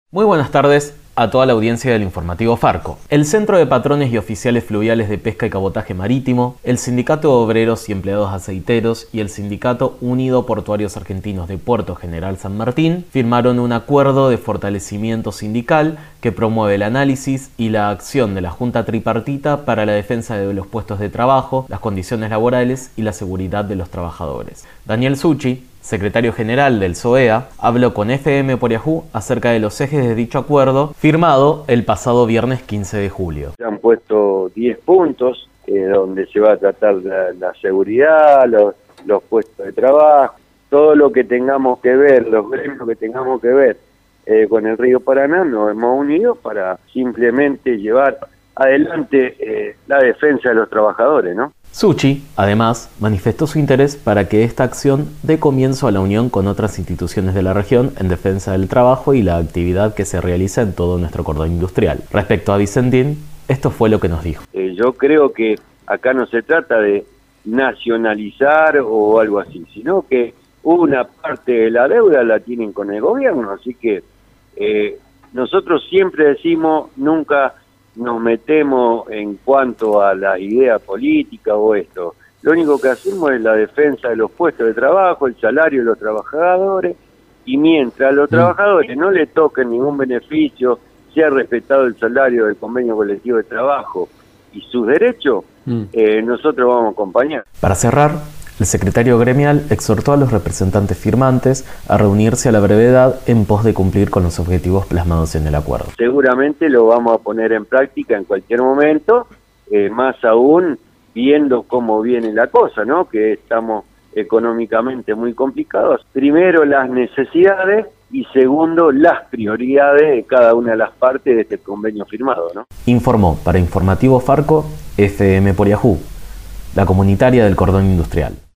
Muy buenas tardes a toda la audiencia del informativo Farco. El Centro de Patrones y Oficiales Fluviales de Pesca y Cabotaje Marítimo, el Sindicato de Obreros y Empleados Aceiteros y el Sindicato Unido Portuarios Argentinos de Puerto General San Martín firmaron un acuerdo de fortalecimiento sindical que promueve el análisis y la acción de la Junta Tripartita para la defensa de los puestos de trabajo, las condiciones laborales y la seguridad de los trabajadores. Daniel Succi, secretario general del SOEA, habló con FM por Yahoo acerca de los ejes de dicho acuerdo firmado el pasado viernes 15 de julio. Se han puesto 10 puntos donde se va a tratar la seguridad, los puestos de trabajo, todo lo que tengamos que ver, los gremios que tengamos que ver con el Río Paraná. Nos hemos unido para simplemente llevar adelante la defensa de los trabajadores, ¿no? Succi, además, manifestó su interés para que esta acción dé comienzo a la unión con otras instituciones de la región en defensa del trabajo y la actividad que se realiza en todo nuestro cordón industrial. Respecto a Vicentín, esto fue lo que nos dijo. Yo creo que acá no se trata de nacionalizar o algo así, sino que una parte de la deuda la tienen con el gobierno, así que nosotros siempre decimos, nunca nos metemos en cuanto a la idea política o esto. Lo único que hacemos es la defensa de los puestos de trabajo, el salario de los trabajadores, y mientras a los trabajadores no les toquen ningún beneficio, sea respetado el salario del convenio colectivo de trabajo y sus derechos, nosotros vamos a acompañar. Para cerrar, el secretario gremial exhortó a los representantes firmantes a reunirse a la brevedad en pos de cumplir con los objetivos plasmados en el acuerdo. Seguramente lo vamos a poner en práctica en cualquier momento, más aún viendo cómo viene la cosa, ¿no? Que estamos económicamente muy complicados. Primero, las necesidades y segundo, las prioridades de cada una de las partes de este convenio firmado, ¿no? Informó para Informativo Farco, FM por Yahoo, la comunitaria del cordón industrial.